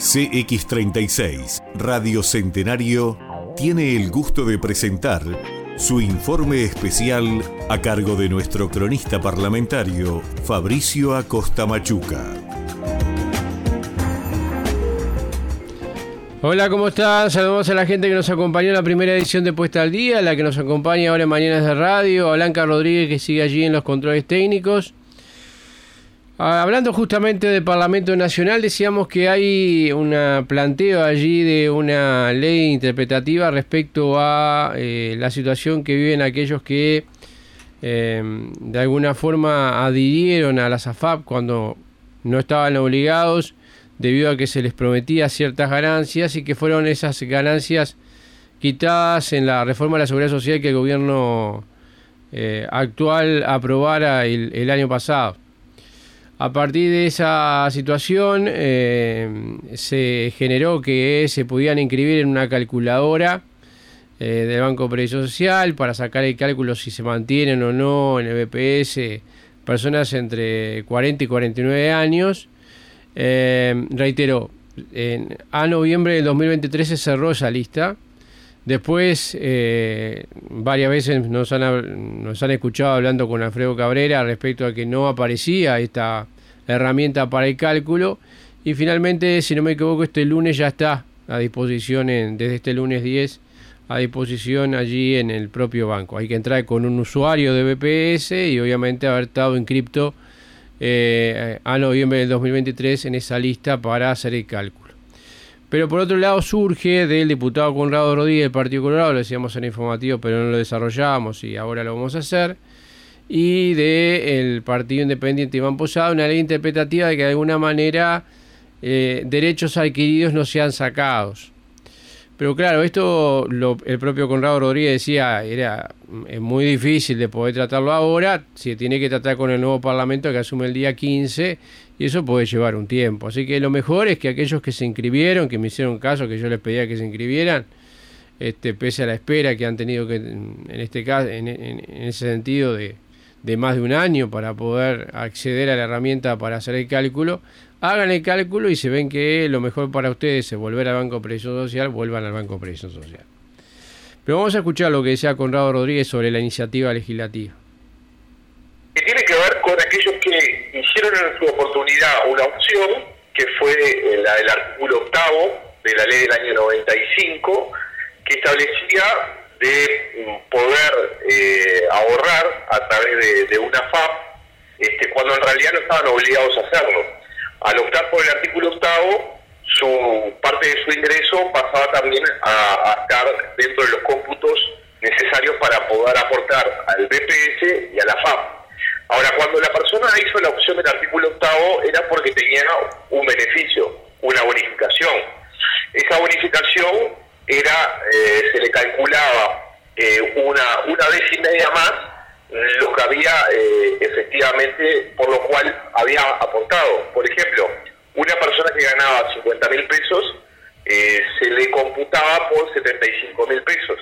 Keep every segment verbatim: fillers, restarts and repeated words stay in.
C X treinta y seis, Radio Centenario, tiene el gusto de presentar su informe especial a cargo de nuestro cronista parlamentario, Fabricio Acosta Machuca. Hola, ¿cómo están? Saludamos a la gente que nos acompañó en la primera edición de Puesta al Día, la que nos acompaña ahora en Mañanas de Radio, a Blanca Rodríguez, que sigue allí en los controles técnicos. Hablando justamente del Parlamento Nacional, decíamos que hay un planteo allí de una ley interpretativa respecto a eh, la situación que viven aquellos que eh, de alguna forma adhirieron a las A F A P cuando no estaban obligados, debido a que se les prometía ciertas ganancias y que fueron esas ganancias quitadas en la reforma de la Seguridad Social que el gobierno eh, actual aprobara el, el año pasado. A partir de esa situación eh, se generó que se podían inscribir en una calculadora eh, del Banco de Previsión Social para sacar el cálculo si se mantienen o no en el B P S personas entre cuarenta y cuarenta y nueve años. Eh, reitero, en, a noviembre del dos mil veintitrés se cerró esa lista. Después, eh, varias veces nos han, nos han escuchado hablando con Alfredo Cabrera respecto a que no aparecía esta herramienta para el cálculo. Y finalmente, si no me equivoco, este lunes ya está a disposición, en, desde este lunes diez, a disposición allí en el propio banco. Hay que entrar con un usuario de B P S y obviamente haber estado inscripto eh, a noviembre del dos mil veintitrés en esa lista para hacer el cálculo. Pero por otro lado surge del diputado Conrado Rodríguez del Partido Colorado, lo decíamos en el informativo pero no lo desarrollamos y ahora lo vamos a hacer, y del Partido Independiente Iván Posada, una ley interpretativa de que de alguna manera eh, derechos adquiridos no sean sacados. Pero claro, esto lo, el propio Conrado Rodríguez decía, era es muy difícil de poder tratarlo ahora, se tiene que tratar con el nuevo Parlamento que asume el día quince, y eso puede llevar un tiempo. Así que lo mejor es que aquellos que se inscribieron, que me hicieron caso, que yo les pedía que se inscribieran, este, pese a la espera que han tenido que, en este caso, en, en, en ese sentido de, de más de un año para poder acceder a la herramienta para hacer el cálculo, hagan el cálculo y se ven que lo mejor para ustedes es volver al Banco de Previsión Social, vuelvan al Banco de Previsión Social. Pero vamos a escuchar lo que decía Conrado Rodríguez sobre la iniciativa legislativa. Que tiene que ver con aquellos que hicieron en su oportunidad una opción, que fue la del artículo octavo de la ley del año noventa y cinco, que establecía de poder eh, ahorrar a través de, de una F A P, este, cuando en realidad no estaban obligados a hacerlo. Al optar por el artículo octavo, su parte de su ingreso pasaba también a, a estar dentro de los cómputos necesarios para poder aportar al B P S y a la F A P. Ahora, cuando la persona hizo la opción del artículo octavo, era porque tenía un beneficio, una bonificación. Esa bonificación era, eh, se le calculaba eh, una, una vez y media más lo que había eh, efectivamente, por lo cual había aportado. Por ejemplo, una persona que ganaba cincuenta mil pesos, eh, se le computaba por setenta y cinco mil pesos.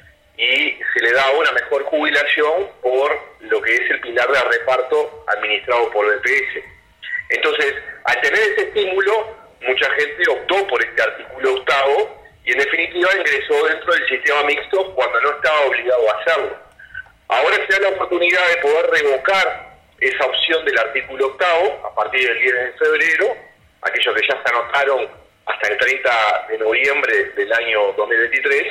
Y se le daba una mejor jubilación por lo que es el pilar de reparto administrado por el B P S. Entonces, al tener ese estímulo, mucha gente optó por este artículo octavo y en definitiva ingresó dentro del sistema mixto cuando no estaba obligado a hacerlo. Ahora se da la oportunidad de poder revocar esa opción del artículo octavo a partir del diez de febrero, aquellos que ya se anotaron hasta el treinta de noviembre del año dos mil veintitrés,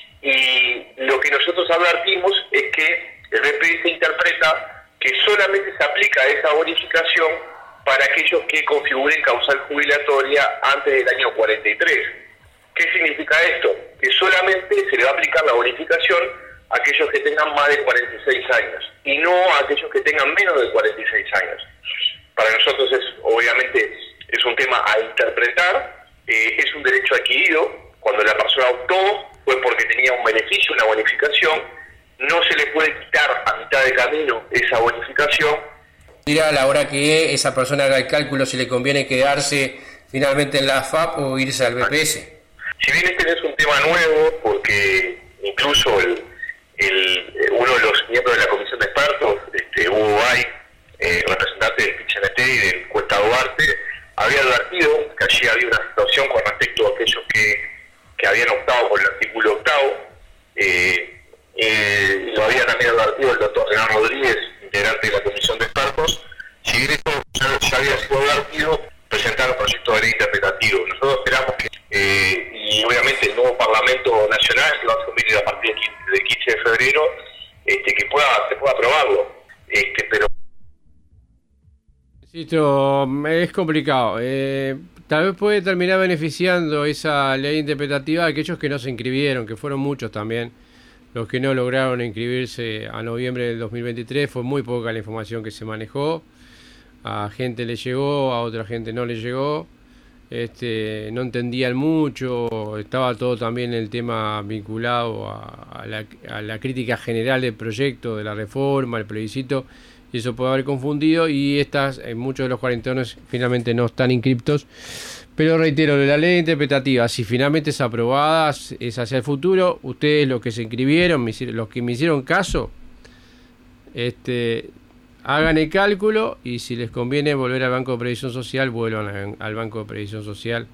y lo que nosotros advertimos es que el B P S interpreta que solamente se aplica esa bonificación para aquellos que configuren causal jubilatoria antes del año cuarenta y tres. ¿Qué significa esto? Que solamente se le va a aplicar la bonificación a aquellos que tengan más de cuarenta y seis años y no a aquellos que tengan menos de cuarenta y seis años. Para nosotros es, obviamente, es un tema a interpretar, eh, es un derecho adquirido. Cuando la persona optó fue porque tenía un beneficio, una bonificación, no se le puede quitar a mitad de camino esa bonificación. Dirá a la hora que esa persona haga el cálculo si le conviene quedarse finalmente en la F A P o irse al B P S. Si bien este no es un tema nuevo, porque incluso el, el, uno de los miembros de la comisión de expertos, este, Hugo Bay, eh, representante del P I C H N T y del Cuesta Duarte, había advertido que allí había una situación situación con respecto a aquellos que, que habían optado por el artículo octavo. Eh, eh, lo había también advertido el doctor Renan Rodríguez, integrante de la Comisión de Expertos. Si bien esto ya, ya había sido advertido, presentar un proyecto de ley interpretativo. Nosotros esperamos que, eh, y obviamente el nuevo Parlamento Nacional, que va a asumir a partir del quince de febrero, este, que pueda, se pueda aprobarlo. Este, pero Esto es complicado. Eh, tal vez puede terminar beneficiando esa ley interpretativa a aquellos que no se inscribieron, que fueron muchos también. Los que no lograron inscribirse a noviembre del dos mil veintitrés, fue muy poca la información que se manejó. A gente le llegó, a otra gente no le llegó. Este, no entendían mucho, estaba todo también el tema vinculado a, a, la, a la crítica general del proyecto, de la reforma, el plebiscito, y eso puede haber confundido, y estas, en muchos de los cuarentones finalmente no están inscriptos. Pero reitero, la ley interpretativa, si finalmente es aprobada, es hacia el futuro. Ustedes, los que se inscribieron, los que me hicieron caso, este, hagan el cálculo, y si les conviene volver al Banco de Previsión Social, vuelvan al Banco de Previsión Social,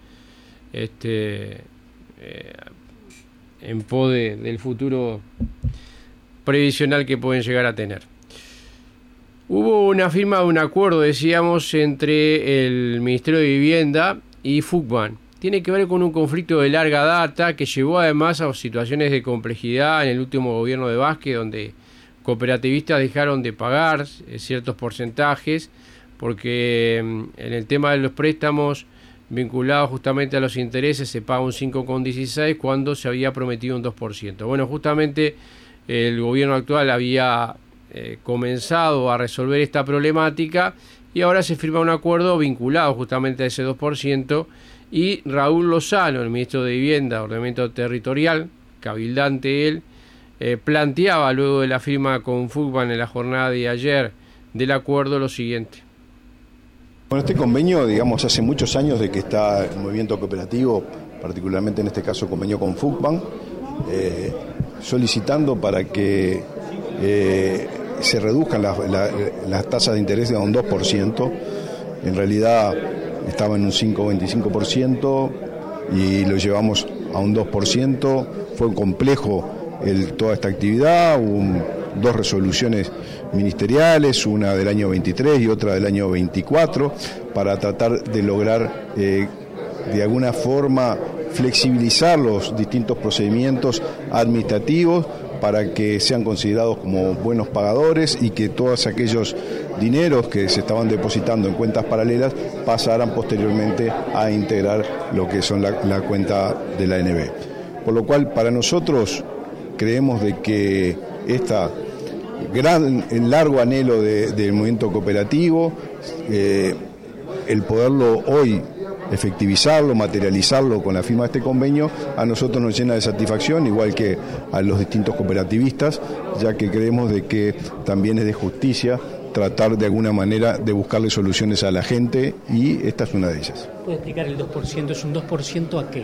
este, eh, en pos de, del futuro previsional que pueden llegar a tener. Hubo una firma de un acuerdo, decíamos, entre el Ministerio de Vivienda y FUCBAN. Tiene que ver con un conflicto de larga data que llevó además a situaciones de complejidad en el último gobierno de Vázquez, donde cooperativistas dejaron de pagar ciertos porcentajes, porque en el tema de los préstamos vinculados justamente a los intereses se paga un cinco coma dieciséis cuando se había prometido un dos por ciento. Bueno, justamente el gobierno actual había eh, comenzado a resolver esta problemática, y ahora se firma un acuerdo vinculado justamente a ese dos por ciento, y Raúl Lozano, el ministro de Vivienda, Ordenamiento Territorial, cabildante él, eh, planteaba luego de la firma con FUCBAN en la jornada de ayer del acuerdo lo siguiente. Bueno, este convenio, digamos, hace muchos años de que está el movimiento cooperativo, particularmente en este caso convenio con FUCBAN, eh, solicitando para que eh, se reduzcan las, las, las tasas de interés a un dos por ciento. En realidad estaba en un cinco coma veinticinco por ciento y lo llevamos a un dos por ciento. Fue complejo el, toda esta actividad, hubo un, dos resoluciones ministeriales, una del año veintitrés y otra del año veinticuatro, para tratar de lograr eh, de alguna forma flexibilizar los distintos procedimientos administrativos para que sean considerados como buenos pagadores y que todos aquellos dineros que se estaban depositando en cuentas paralelas pasaran posteriormente a integrar lo que son la, la cuenta de la A N B. Por lo cual, para nosotros creemos de que esta gran, el largo anhelo de, del movimiento cooperativo, eh, el poderlo hoy efectivizarlo, materializarlo con la firma de este convenio, a nosotros nos llena de satisfacción, igual que a los distintos cooperativistas, ya que creemos de que también es de justicia tratar de alguna manera de buscarle soluciones a la gente, y esta es una de ellas. ¿Puede explicar el dos por ciento? ¿Es un dos por ciento a qué?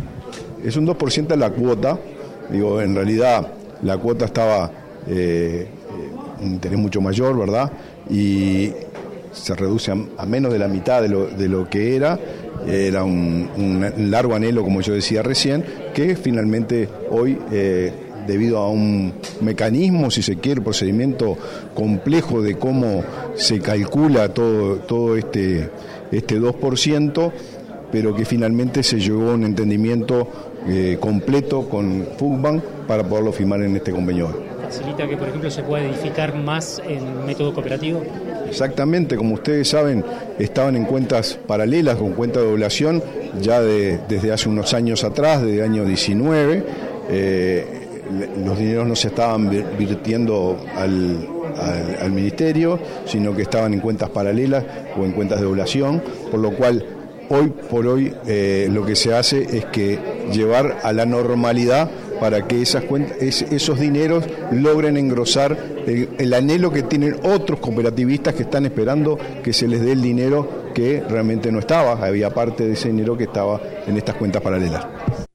Es un dos por ciento a la cuota. Digo, en realidad la cuota estaba eh, un interés mucho mayor, ¿verdad? Y se reduce a, a menos de la mitad de lo, de lo que era. Era un, un largo anhelo, como yo decía recién, que finalmente hoy, eh, debido a un mecanismo, si se quiere, procedimiento complejo de cómo se calcula todo, todo este, este dos por ciento, pero que finalmente se llegó a un entendimiento eh, completo con FUCBAN para poderlo firmar en este convenio. ¿Facilita que, por ejemplo, se pueda edificar más en método cooperativo? Exactamente, como ustedes saben, estaban en cuentas paralelas con cuenta de doblación ya de, desde hace unos años atrás, desde el año diecinueve. Eh, los dineros no se estaban virtiendo al, al, al ministerio, sino que estaban en cuentas paralelas o en cuentas de doblación, por lo cual hoy por hoy eh, lo que se hace es que llevar a la normalidad para que esas cuentas, es, esos dineros logren engrosar el, el anhelo que tienen otros cooperativistas que están esperando que se les dé el dinero que realmente no estaba, había parte de ese dinero que estaba en estas cuentas paralelas.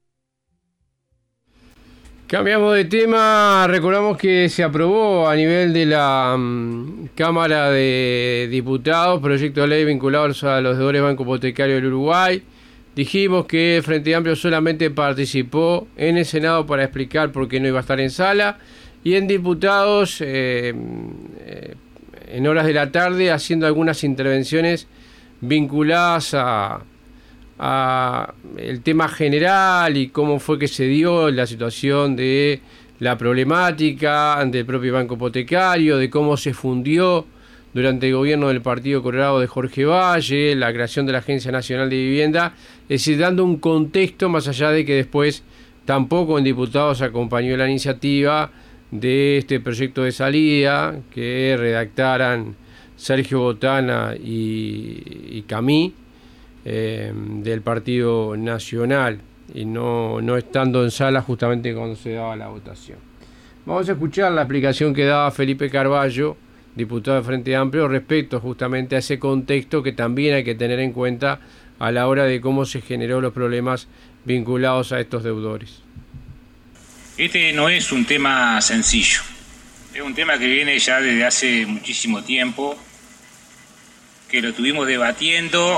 Cambiamos de tema, recordamos que se aprobó a nivel de la um, Cámara de Diputados proyecto de ley vinculados a los deudores Banco Hipotecario del Uruguay. Dijimos que el Frente Amplio solamente participó en el Senado para explicar por qué no iba a estar en sala, y en diputados eh, eh, en horas de la tarde haciendo algunas intervenciones vinculadas a, a el tema general y cómo fue que se dio la situación de la problemática del propio banco hipotecario, de cómo se fundió durante el gobierno del Partido Colorado de Jorge Valle, la creación de la Agencia Nacional de Vivienda, es decir, dando un contexto más allá de que después tampoco en diputados acompañó la iniciativa de este proyecto de salida que redactaran Sergio Botana y, y Camí eh, del Partido Nacional, y no, no estando en sala justamente cuando se daba la votación. Vamos a escuchar la explicación que daba Felipe Carballo, diputado de Frente Amplio, respecto justamente a ese contexto que también hay que tener en cuenta a la hora de cómo se generó los problemas vinculados a estos deudores. Este no es un tema sencillo, es un tema que viene ya desde hace muchísimo tiempo, que lo estuvimos debatiendo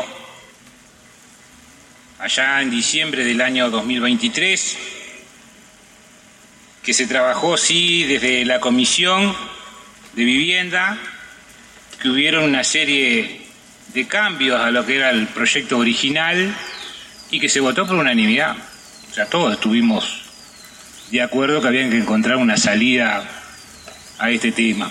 allá en diciembre del año dos mil veintitrés, que se trabajó sí desde la Comisión de Vivienda, que hubieron una serie de cambios a lo que era el proyecto original y que se votó por unanimidad. O sea, todos estuvimos de acuerdo que había que encontrar una salida a este tema.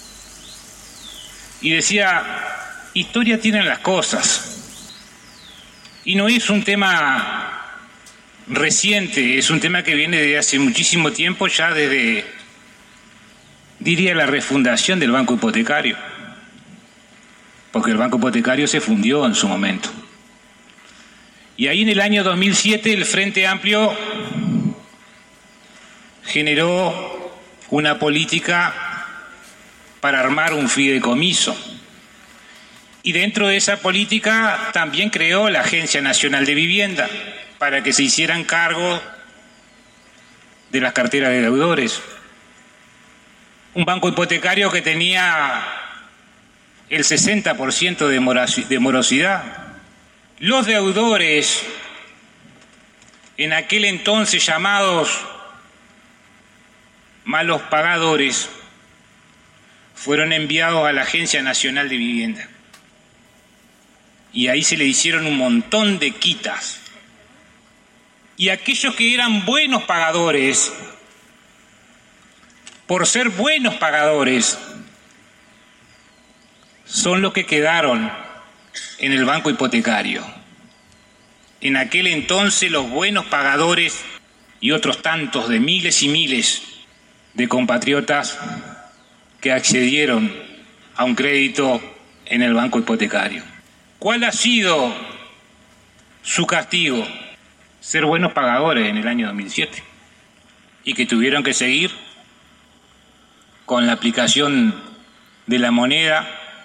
Y decía, historia tienen las cosas. Y no es un tema reciente, es un tema que viene de hace muchísimo tiempo, ya desde, diría, la refundación del banco hipotecario. Porque el banco hipotecario se fundió en su momento. Y ahí en el año dos mil siete el Frente Amplio generó una política para armar un fideicomiso. Y dentro de esa política también creó la Agencia Nacional de Vivienda para que se hicieran cargo de las carteras de deudores. Un banco hipotecario que tenía el sesenta por ciento de morosidad. Los deudores, en aquel entonces llamados malos pagadores, fueron enviados a la Agencia Nacional de Vivienda. Y ahí se le hicieron un montón de quitas. Y aquellos que eran buenos pagadores, por ser buenos pagadores, son los que quedaron en el banco hipotecario. En aquel entonces los buenos pagadores y otros tantos de miles y miles de compatriotas que accedieron a un crédito en el banco hipotecario. ¿Cuál ha sido su castigo? Ser buenos pagadores en el año dos mil siete y que tuvieron que seguir con la aplicación de la moneda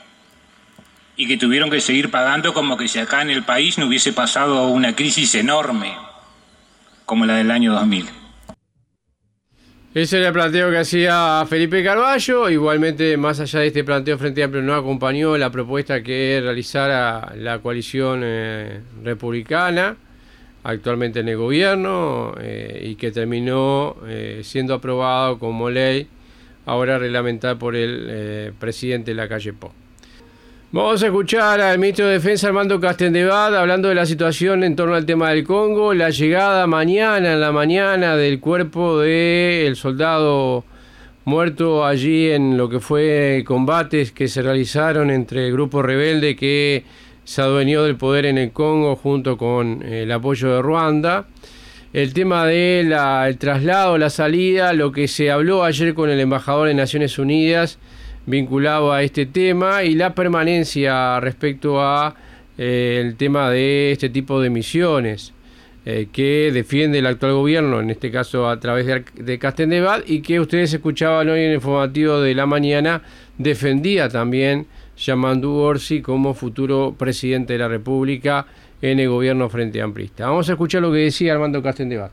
y que tuvieron que seguir pagando como que si acá en el país no hubiese pasado una crisis enorme como la del año dos mil. Ese era el planteo que hacía Felipe Carballo. Igualmente, más allá de este planteo, Frente Amplio no acompañó la propuesta que realizara la coalición eh, republicana, actualmente en el gobierno, eh, y que terminó eh, siendo aprobado como ley, ahora reglamentada por el eh, presidente Lacalle Pou. Vamos a escuchar al ministro de Defensa, Armando Castendebat, hablando de la situación en torno al tema del Congo, la llegada mañana, en la mañana, del cuerpo del soldado muerto allí en lo que fue combates que se realizaron entre el grupo rebelde que se adueñó del poder en el Congo junto con el apoyo de Ruanda. El tema del de traslado, la salida, lo que se habló ayer con el embajador de Naciones Unidas vinculado a este tema, y la permanencia respecto a eh, el tema de este tipo de misiones eh, que defiende el actual gobierno, en este caso a través de, de Castendebat, y que ustedes escuchaban hoy en el informativo de la mañana, defendía también Yamandu Orsi como futuro presidente de la República en el gobierno Frente Amplista. Vamos a escuchar lo que decía Armando Castendebat.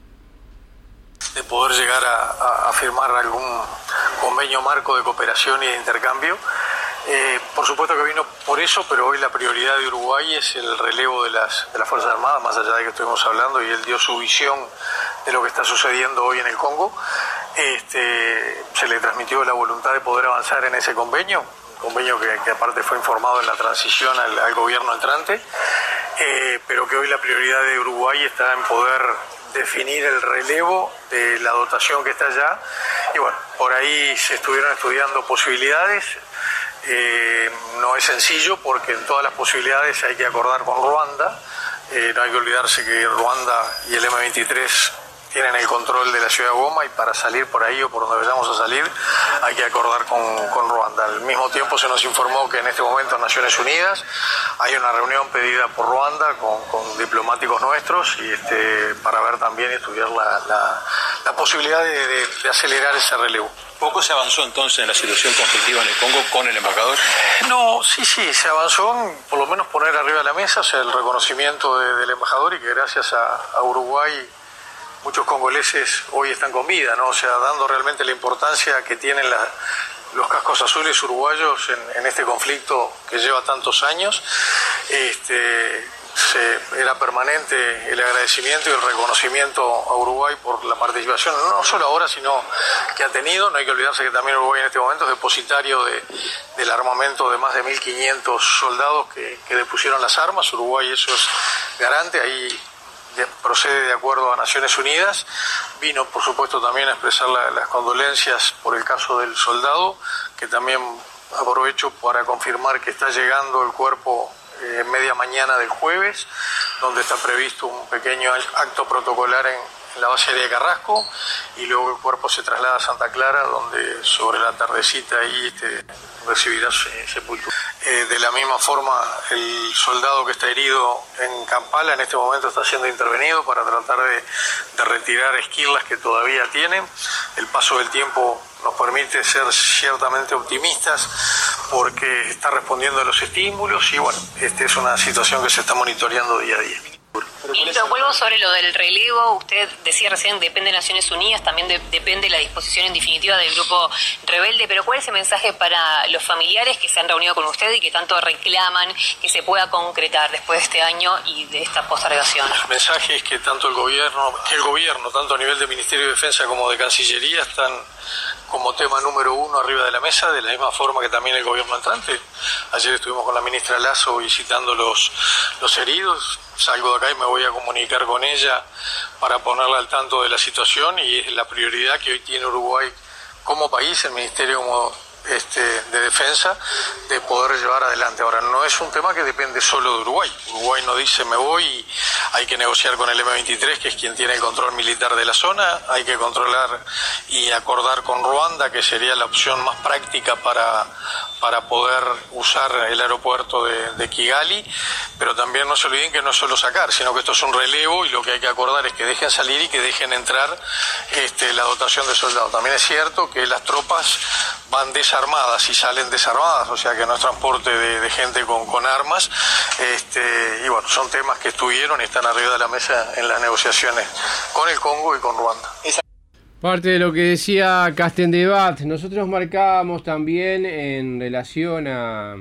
De poder llegar a, a, a firmar algún convenio marco de cooperación y de intercambio, Eh, por supuesto que vino por eso, pero hoy la prioridad de Uruguay es el relevo de las, de las Fuerzas Armadas, más allá de que estuvimos hablando, y él dio su visión de lo que está sucediendo hoy en el Congo. Este, se le transmitió la voluntad de poder avanzar en ese convenio, un convenio que, que aparte fue informado en la transición al, al gobierno entrante, eh, pero que hoy la prioridad de Uruguay está en poder definir el relevo de la dotación que está allá. Y bueno, por ahí se estuvieron estudiando posibilidades. Eh, no es sencillo porque en todas las posibilidades hay que acordar con Ruanda. Eh, no hay que olvidarse que Ruanda y el eme veintitrés tienen el control de la ciudad de Goma, y para salir por ahí o por donde vayamos a salir hay que acordar con, con Ruanda. Al mismo tiempo se nos informó que en este momento en Naciones Unidas hay una reunión pedida por Ruanda con, con diplomáticos nuestros, y este, para ver también y estudiar la, la, la posibilidad de, de, de acelerar ese relevo. ¿Poco se avanzó entonces en la situación conflictiva en el Congo con el embajador? No, sí, sí, se avanzó en por lo menos poner arriba de la mesa, o sea, el reconocimiento de, del embajador, y que gracias a, a Uruguay muchos congoleses hoy están con vida, ¿no? O sea, dando realmente la importancia que tienen la, los cascos azules uruguayos en, en este conflicto que lleva tantos años. Este, se, era permanente el agradecimiento y el reconocimiento a Uruguay por la participación, no solo ahora, sino que ha tenido. No hay que olvidarse que también Uruguay en este momento es depositario de, del armamento de más de mil quinientos soldados que, que depusieron las armas. Uruguay eso es garante, ahí procede de acuerdo a Naciones Unidas. Vino, por supuesto, también a expresar la, las condolencias por el caso del soldado, que también aprovecho para confirmar que está llegando el cuerpo eh, media mañana del jueves, donde está previsto un pequeño acto protocolar en, en la base aérea de Carrasco, y luego el cuerpo se traslada a Santa Clara, donde sobre la tardecita ahí este, recibirá sepultura. Eh, de la misma forma, el soldado que está herido en Kampala en este momento está siendo intervenido para tratar de, de retirar esquirlas que todavía tienen. El paso del tiempo nos permite ser ciertamente optimistas porque está respondiendo a los estímulos, y bueno, esta es una situación que se está monitoreando día a día. Ministro, vuelvo sobre lo del relevo. Usted decía recién, depende de Naciones Unidas, también de, depende la disposición en definitiva del grupo rebelde, pero ¿cuál es el mensaje para los familiares que se han reunido con usted y que tanto reclaman que se pueda concretar después de este año y de esta postergación? El mensaje es que tanto el gobierno, que el gobierno, tanto a nivel de Ministerio de Defensa como de Cancillería, están como tema número uno arriba de la mesa, de la misma forma que también el gobierno entrante. Ayer estuvimos con la ministra Lasso visitando los, los heridos. Salgo de acá y me voy a comunicar con ella para ponerla al tanto de la situación, y es la prioridad que hoy tiene Uruguay como país, el Ministerio como este, de Defensa, de poder llevar adelante. Ahora, no es un tema que depende solo de Uruguay. Uruguay no dice me voy, y hay que negociar con el eme veintitrés, que es quien tiene el control militar de la zona. Hay que controlar y acordar con Ruanda, que sería la opción más práctica para, para poder usar el aeropuerto de, de Kigali. Pero también no se olviden que no es solo sacar, sino que esto es un relevo, y lo que hay que acordar es que dejen salir y que dejen entrar este, la dotación de soldados. También es cierto que las tropas van desarmadas y salen desarmadas, o sea que no es transporte de, de gente con, con armas. Este, y bueno, son temas que estuvieron y están arriba de la mesa en las negociaciones con el Congo y con Ruanda. Parte de lo que decía Castendebat, nosotros marcábamos también en relación a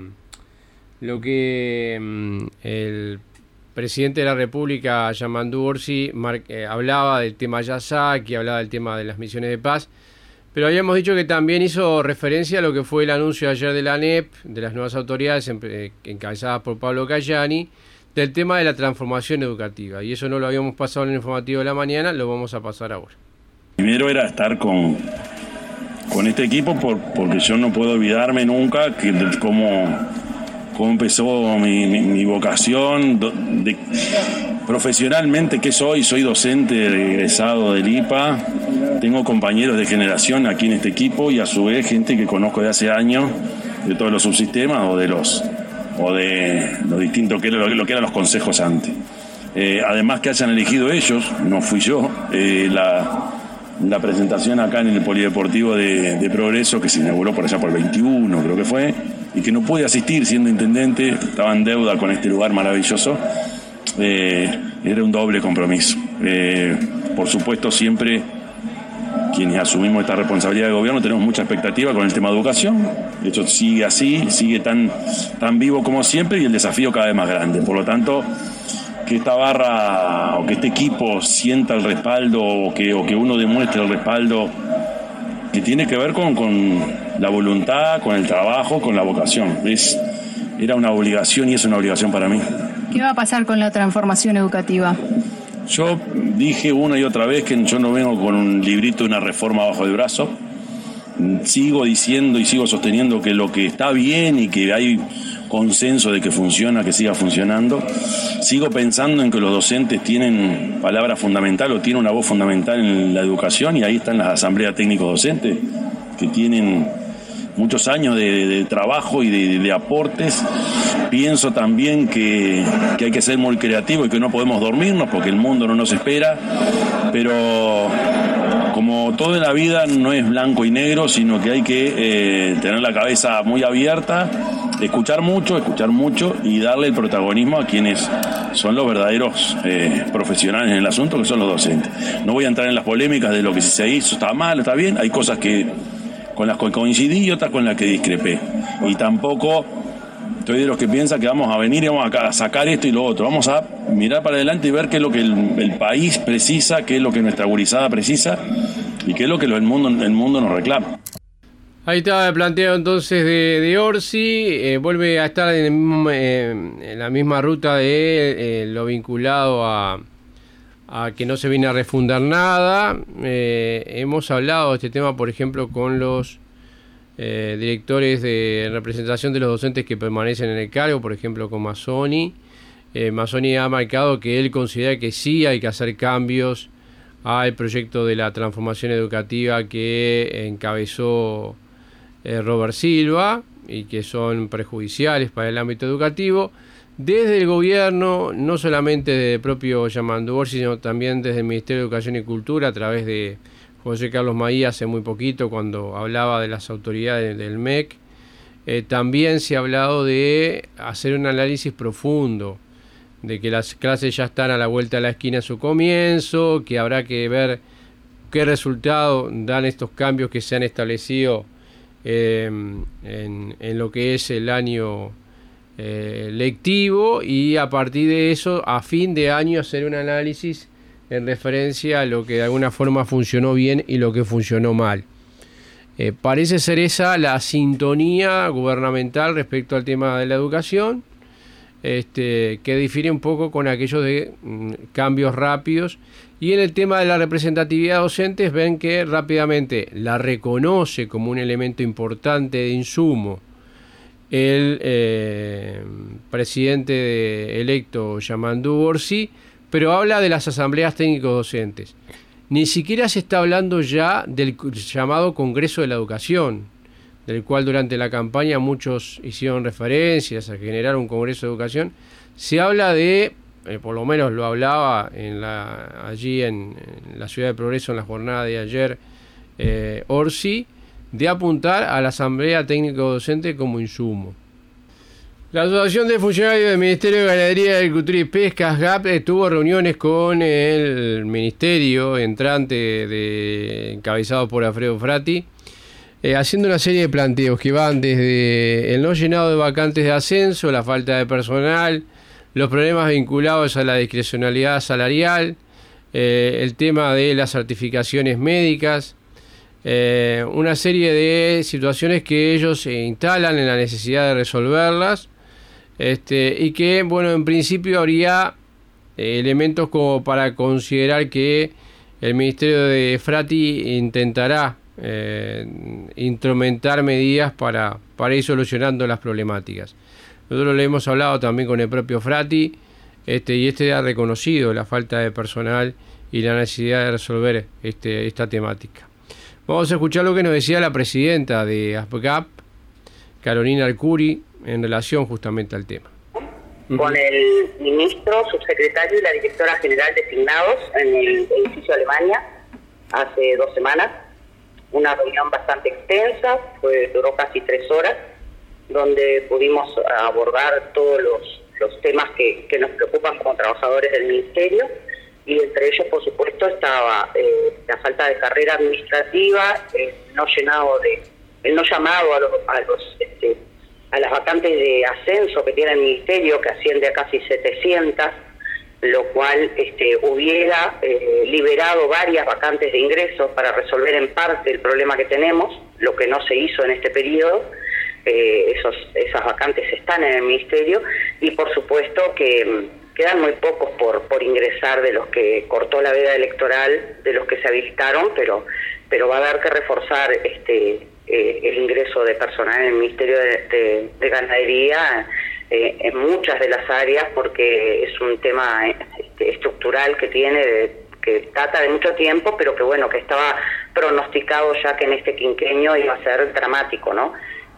lo que mm, el presidente de la República, Yamandu Orsi, mar, eh, hablaba del tema Yasaki, hablaba del tema de las misiones de paz, pero habíamos dicho que también hizo referencia a lo que fue el anuncio ayer de la A N E P, de las nuevas autoridades eh, encabezadas por Pablo Cayani, del tema de la transformación educativa, y eso no lo habíamos pasado en el informativo de la mañana, lo vamos a pasar ahora. Primero era estar con, con este equipo por, porque yo no puedo olvidarme nunca que de cómo, cómo empezó mi, mi, mi vocación de, de, profesionalmente. ¿Qué soy? Soy docente egresado del I P A, tengo compañeros de generación aquí en este equipo, y a su vez gente que conozco de hace años de todos los subsistemas o de los o de lo distinto que era lo, lo que eran los consejos antes. Eh, además que hayan elegido ellos, no fui yo, eh, la la presentación acá en el Polideportivo de, de Progreso, que se inauguró por allá por el veintiuno, creo que fue, y que no pude asistir siendo intendente, estaba en deuda con este lugar maravilloso. Eh, era un doble compromiso. Eh, por supuesto, siempre quienes asumimos esta responsabilidad de gobierno tenemos mucha expectativa con el tema de educación. Esto sigue así, sigue tan, tan vivo como siempre y el desafío cada vez más grande. Por lo tanto, que esta barra o que este equipo sienta el respaldo o que, o que uno demuestre el respaldo que tiene que ver con, con la voluntad, con el trabajo, con la vocación. Es, era una obligación y es una obligación para mí. ¿Qué va a pasar con la transformación educativa? Yo dije una y otra vez que yo no vengo con un librito de una reforma bajo el brazo. Sigo diciendo y sigo sosteniendo que lo que está bien y que hay consenso de que funciona, que siga funcionando. Sigo pensando en que los docentes tienen palabra fundamental o tienen una voz fundamental en la educación, y ahí están las asambleas técnicos docentes que tienen muchos años de, de, de trabajo y de, de aportes. Pienso también que, que hay que ser muy creativos y que no podemos dormirnos porque el mundo no nos espera, pero como todo en la vida no es blanco y negro, sino que hay que eh, tener la cabeza muy abierta, escuchar mucho, escuchar mucho y darle el protagonismo a quienes son los verdaderos eh, profesionales en el asunto, que son los docentes. No voy a entrar en las polémicas de lo que se hizo, está mal, está bien, hay cosas que con las que coincidí y otras con las que discrepé. Y tampoco estoy de los que piensan que vamos a venir y vamos a sacar esto y lo otro. Vamos a mirar para adelante y ver qué es lo que el, el país precisa, qué es lo que nuestra gurizada precisa y qué es lo que el mundo, el mundo nos reclama. Ahí estaba el planteo entonces de, de Orsi. Eh, vuelve a estar en, el mismo, eh, en la misma ruta de eh, lo vinculado a, a que no se viene a refundar nada. Eh, hemos hablado de este tema, por ejemplo, con los eh, directores de representación de los docentes que permanecen en el cargo, por ejemplo, con Mazzoni. Eh, Mazzoni ha marcado que él considera que sí hay que hacer cambios al proyecto de la transformación educativa que encabezó eh, Robert Silva y que son perjudiciales para el ámbito educativo. Desde el gobierno, no solamente del propio Yamandu Orsi, sino también desde el Ministerio de Educación y Cultura, a través de José Carlos Maía hace muy poquito, cuando hablaba de las autoridades del M E C, eh, también se ha hablado de hacer un análisis profundo, de que las clases ya están a la vuelta de la esquina a su comienzo, que habrá que ver qué resultado dan estos cambios que se han establecido eh, en, en lo que es el año Eh, lectivo, y a partir de eso a fin de año hacer un análisis en referencia a lo que de alguna forma funcionó bien y lo que funcionó mal. Eh, parece ser esa la sintonía gubernamental respecto al tema de la educación, este, que difiere un poco con aquellos de mm, cambios rápidos. Y en el tema de la representatividad docentes ven que rápidamente la reconoce como un elemento importante de insumo el eh, presidente de, electo Yamandu Orsi, pero habla de las asambleas técnicos docentes. Ni siquiera se está hablando ya del llamado Congreso de la Educación, del cual durante la campaña muchos hicieron referencias a generar un Congreso de Educación. Se habla de, eh, por lo menos lo hablaba en la, allí en, en la Ciudad de Progreso en la jornada de ayer, eh, Orsi, de apuntar a la Asamblea Técnico Docente como insumo. La Asociación de Funcionarios del Ministerio de Ganadería, Agricultura y Pesca, ASGAP, tuvo reuniones con el Ministerio entrante de, encabezado por Alfredo Frati, eh, haciendo una serie de planteos que van desde el no llenado de vacantes de ascenso, la falta de personal, los problemas vinculados a la discrecionalidad salarial, eh, el tema de las certificaciones médicas, Eh, una serie de situaciones que ellos eh, instalan en la necesidad de resolverlas, este, y que, bueno, en principio habría eh, elementos como para considerar que el Ministerio de Frati intentará eh, instrumentar medidas para, para ir solucionando las problemáticas. Nosotros le hemos hablado también con el propio Frati, este, y este ha reconocido la falta de personal y la necesidad de resolver este, esta temática. Vamos a escuchar lo que nos decía la presidenta de ASGAP, Carolina Arcuri, en relación justamente al tema. Con el ministro, subsecretario y la directora general designados en el edificio Alemania hace dos semanas. Una reunión bastante extensa, fue, duró casi tres horas, donde pudimos abordar todos los, los temas que, que nos preocupan como trabajadores del ministerio. y entre ellos, por supuesto, estaba eh, la falta de carrera administrativa, el no llenado de, el no llamado a los, a los este, a las vacantes de ascenso que tiene el Ministerio, que asciende a casi setecientas, lo cual este, hubiera eh, liberado varias vacantes de ingresos para resolver en parte el problema que tenemos, lo que no se hizo en este periodo. Eh, esos, esas vacantes están en el Ministerio y por supuesto que mm, quedan muy pocos por, por ingresar de los que cortó la veda electoral, de los que se habilitaron, pero, pero va a haber que reforzar este eh, el ingreso de personal en el Ministerio de, de, de Ganadería eh, en muchas de las áreas, porque es un tema este, estructural que tiene, de, que data de mucho tiempo, pero que bueno, que estaba pronosticado ya que en este quinquenio iba a ser dramático, ¿no?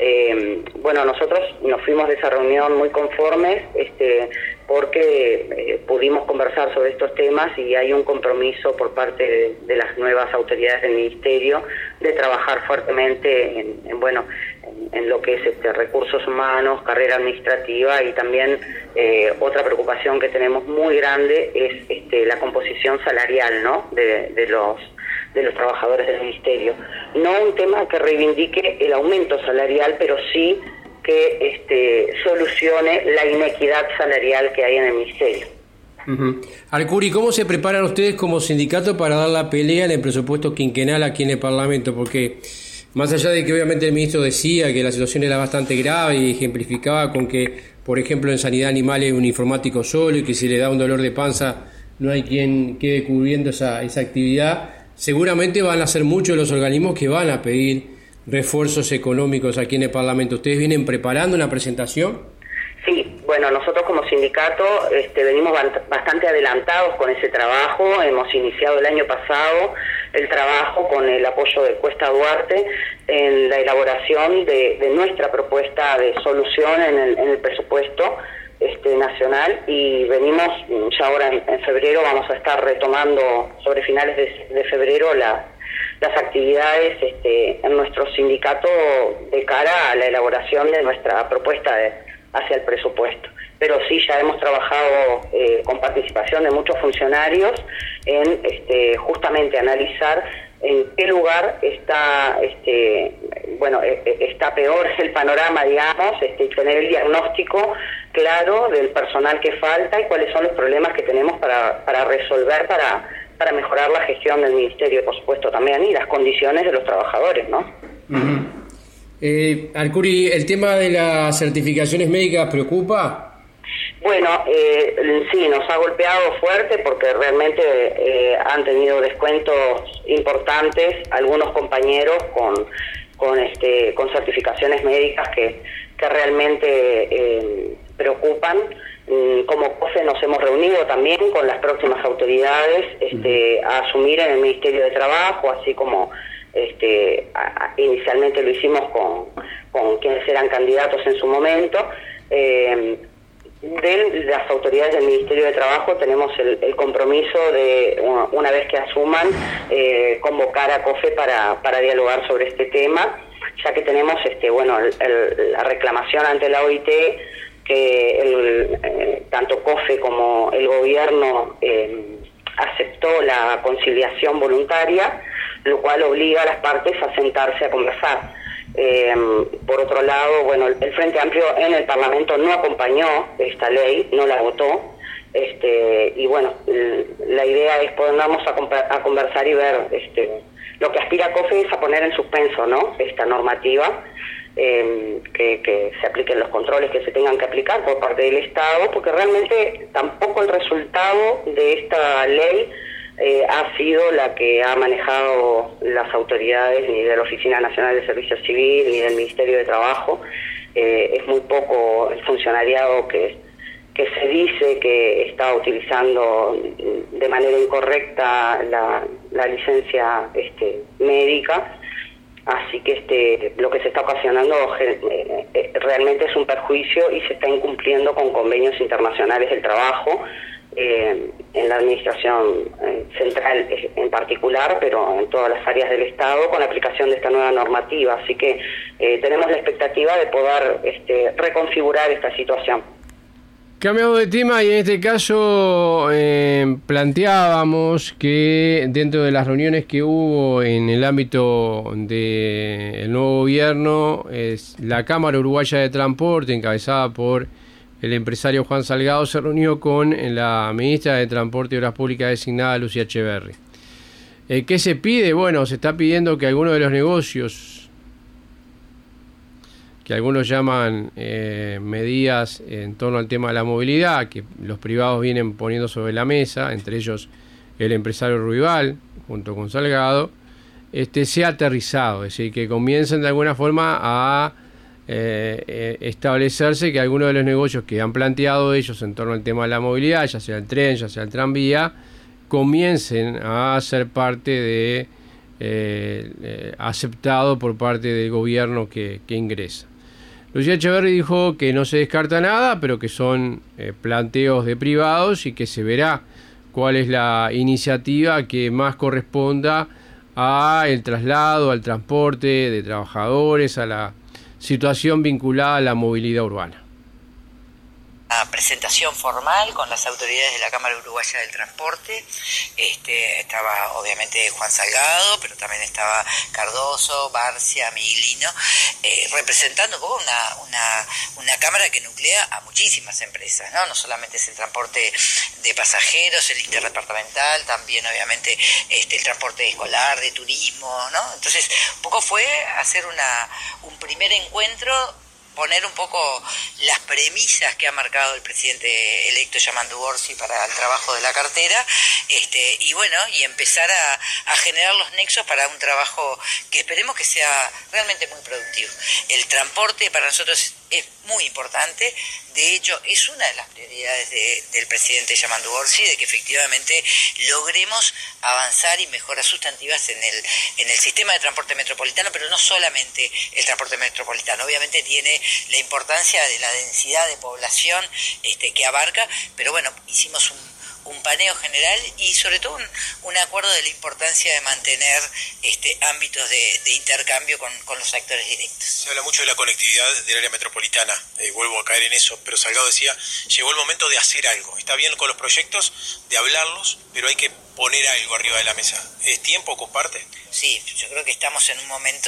Eh, bueno, nosotros nos fuimos de esa reunión muy conformes, este, porque eh, pudimos conversar sobre estos temas y hay un compromiso por parte de, de las nuevas autoridades del Ministerio de trabajar fuertemente en, en bueno, en, en lo que es este, recursos humanos, carrera administrativa, y también eh, otra preocupación que tenemos muy grande es este, la composición salarial, ¿no?, de, de los de los trabajadores del Ministerio. No un tema que reivindique el aumento salarial, pero sí que este, solucione la inequidad salarial que hay en el Ministerio. Uh-huh. Arcuri, ¿cómo se preparan ustedes como sindicato para dar la pelea en el presupuesto quinquenal aquí en el Parlamento? Porque más allá de que obviamente el ministro decía que la situación era bastante grave y ejemplificaba con que, por ejemplo, en sanidad animal hay un informático solo y que si le da un dolor de panza no hay quien quede cubriendo esa, esa actividad, seguramente van a ser muchos los organismos que van a pedir refuerzos económicos aquí en el Parlamento. ¿Ustedes vienen preparando una presentación? Sí, bueno, nosotros como sindicato este, venimos bastante adelantados con ese trabajo. Hemos iniciado el año pasado el trabajo con el apoyo de Cuesta Duarte en la elaboración de, de nuestra propuesta de solución en el, en el presupuesto Este, nacional, y venimos ya ahora en, en febrero, vamos a estar retomando sobre finales de, de febrero la, las actividades este, en nuestro sindicato de cara a la elaboración de nuestra propuesta de, hacia el presupuesto. Pero sí, ya hemos trabajado eh, con participación de muchos funcionarios en este, justamente analizar en qué lugar está este bueno está peor el panorama, digamos, este, tener el diagnóstico claro del personal que falta y cuáles son los problemas que tenemos para para resolver para para mejorar la gestión del Ministerio, por supuesto, también, y las condiciones de los trabajadores, ¿no? Uh-huh. eh, Arcuri, ¿el tema de las certificaciones médicas preocupa? Bueno, eh, sí, nos ha golpeado fuerte porque realmente eh, han tenido descuentos importantes algunos compañeros con con este con certificaciones médicas que, que realmente eh, preocupan. Como COFE nos hemos reunido también con las próximas autoridades este, a asumir en el Ministerio de Trabajo, así como este, a, a, inicialmente lo hicimos con, con quienes eran candidatos en su momento. Eh, De las autoridades del Ministerio de Trabajo tenemos el, el compromiso de, una vez que asuman, eh, convocar a COFE para, para dialogar sobre este tema, ya que tenemos este bueno el, el, la reclamación ante la O I T, que el, eh, tanto COFE como el gobierno eh, aceptó la conciliación voluntaria, lo cual obliga a las partes a sentarse a conversar. Eh, por otro lado, bueno, el Frente Amplio en el Parlamento no acompañó esta ley, no la votó, este, y bueno, la idea es ponernos a, a conversar y ver, este, lo que aspira COFE es a poner en suspenso, ¿no?, esta normativa, eh, que, que se apliquen los controles que se tengan que aplicar por parte del Estado, porque realmente tampoco el resultado de esta ley Eh, ha sido la que ha manejado las autoridades, ni de la Oficina Nacional de Servicio Civil ni del Ministerio de Trabajo. Eh, es muy poco el funcionariado que, que se dice que está utilizando de manera incorrecta la, la licencia este, médica, así que este lo que se está ocasionando eh, eh, realmente es un perjuicio y se está incumpliendo con convenios internacionales del trabajo, Eh, en la administración eh, central en particular, pero en todas las áreas del Estado, con la aplicación de esta nueva normativa. Así que eh, tenemos la expectativa de poder este, reconfigurar esta situación. Cambiamos de tema y en este caso eh, planteábamos que dentro de las reuniones que hubo en el ámbito del nuevo gobierno, es, la Cámara Uruguaya de Transporte, encabezada por el empresario Juan Salgado, se reunió con la ministra de Transporte y Obras Públicas designada, Lucía Echeverri. Eh, ¿Qué se pide? Bueno, se está pidiendo que algunos de los negocios, que algunos llaman eh, medidas en torno al tema de la movilidad, que los privados vienen poniendo sobre la mesa, entre ellos el empresario Ruibal, junto con Salgado, este, sea aterrizado, es decir, que comiencen de alguna forma a eh, eh, establecerse que algunos de los negocios que han planteado ellos en torno al tema de la movilidad, ya sea el tren, ya sea el tranvía, comiencen a ser parte de eh, eh, aceptado por parte del gobierno que, que ingresa. Lucía Echeverri dijo que no se descarta nada, pero que son eh, planteos de privados y que se verá cuál es la iniciativa que más corresponda al traslado, al transporte de trabajadores, a la situación vinculada a la movilidad urbana. Una presentación formal con las autoridades de la Cámara Uruguaya del Transporte. Este, estaba obviamente Juan Salgado, pero también estaba Cardoso, Barcia, Miglino, eh, representando una, una, una cámara que nuclea a muchísimas empresas, ¿no? No solamente es el transporte de pasajeros, el interdepartamental, también obviamente este, el transporte escolar, de turismo, ¿no? Entonces, un poco fue hacer una, un primer encuentro, poner un poco las premisas que ha marcado el presidente electo Yamandu Orsi para el trabajo de la cartera, este, y bueno, y empezar a, a generar los nexos para un trabajo que esperemos que sea realmente muy productivo. El transporte para nosotros es, es muy importante, de hecho es una de las prioridades de, del presidente Yamandu Orsi, de que efectivamente logremos avanzar y mejoras sustantivas en el, en el sistema de transporte metropolitano, pero no solamente el transporte metropolitano, obviamente tiene la importancia de la densidad de población este, que abarca, pero bueno, hicimos un un paneo general y sobre todo un, un acuerdo de la importancia de mantener este ámbitos de, de intercambio con, con los actores directos. Se habla mucho de la conectividad del área metropolitana, eh, vuelvo a caer en eso, pero Salgado decía, llegó el momento de hacer algo. Está bien con los proyectos, de hablarlos, pero hay que poner algo arriba de la mesa. ¿Es tiempo? ¿Comparte? Sí, yo creo que estamos en un momento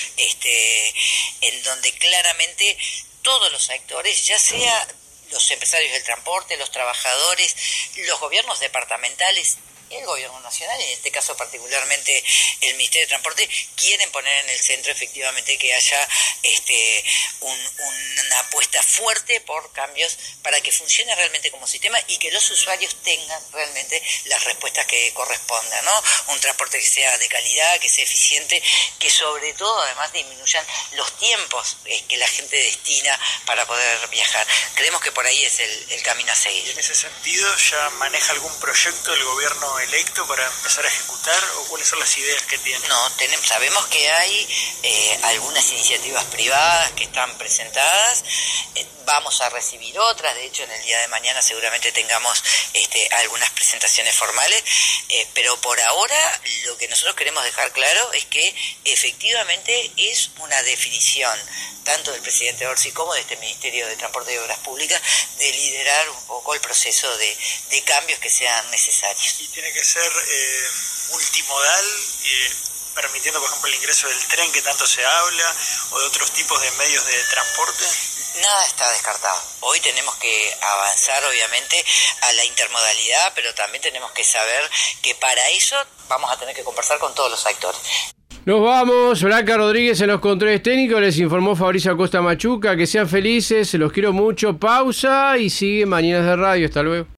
este, en donde claramente todos los actores, ya sea los empresarios del transporte, los trabajadores, los gobiernos departamentales, el gobierno nacional, en este caso particularmente el Ministerio de Transporte, quieren poner en el centro efectivamente que haya este un, una apuesta fuerte por cambios para que funcione realmente como sistema y que los usuarios tengan realmente las respuestas que correspondan, ¿no? Un transporte que sea de calidad, que sea eficiente, que sobre todo además disminuyan los tiempos eh, que la gente destina para poder viajar. Creemos que por ahí es el, el camino a seguir. En ese sentido, ¿ya maneja algún proyecto el gobierno electo para empezar a ejecutar o cuáles son las ideas que tiene? No, tenemos, sabemos que hay eh, algunas iniciativas privadas que están presentadas, eh, vamos a recibir otras, de hecho en el día de mañana seguramente tengamos este, algunas presentaciones formales, eh, pero por ahora lo que nosotros queremos dejar claro es que efectivamente es una definición tanto del presidente Orsi como de este Ministerio de Transporte y Obras Públicas de liderar un poco el proceso de, de cambios que sean necesarios. ¿Y tiene que ser eh, multimodal, eh, permitiendo por ejemplo el ingreso del tren que tanto se habla o de otros tipos de medios de transporte? Nada está descartado. Hoy tenemos que avanzar obviamente a la intermodalidad, pero también tenemos que saber que para eso vamos a tener que conversar con todos los actores. Nos vamos, Blanca Rodríguez en los controles técnicos, les informó Fabricio Acosta Machuca, que sean felices, se los quiero mucho, pausa y sigue Mañanas de Radio, hasta luego.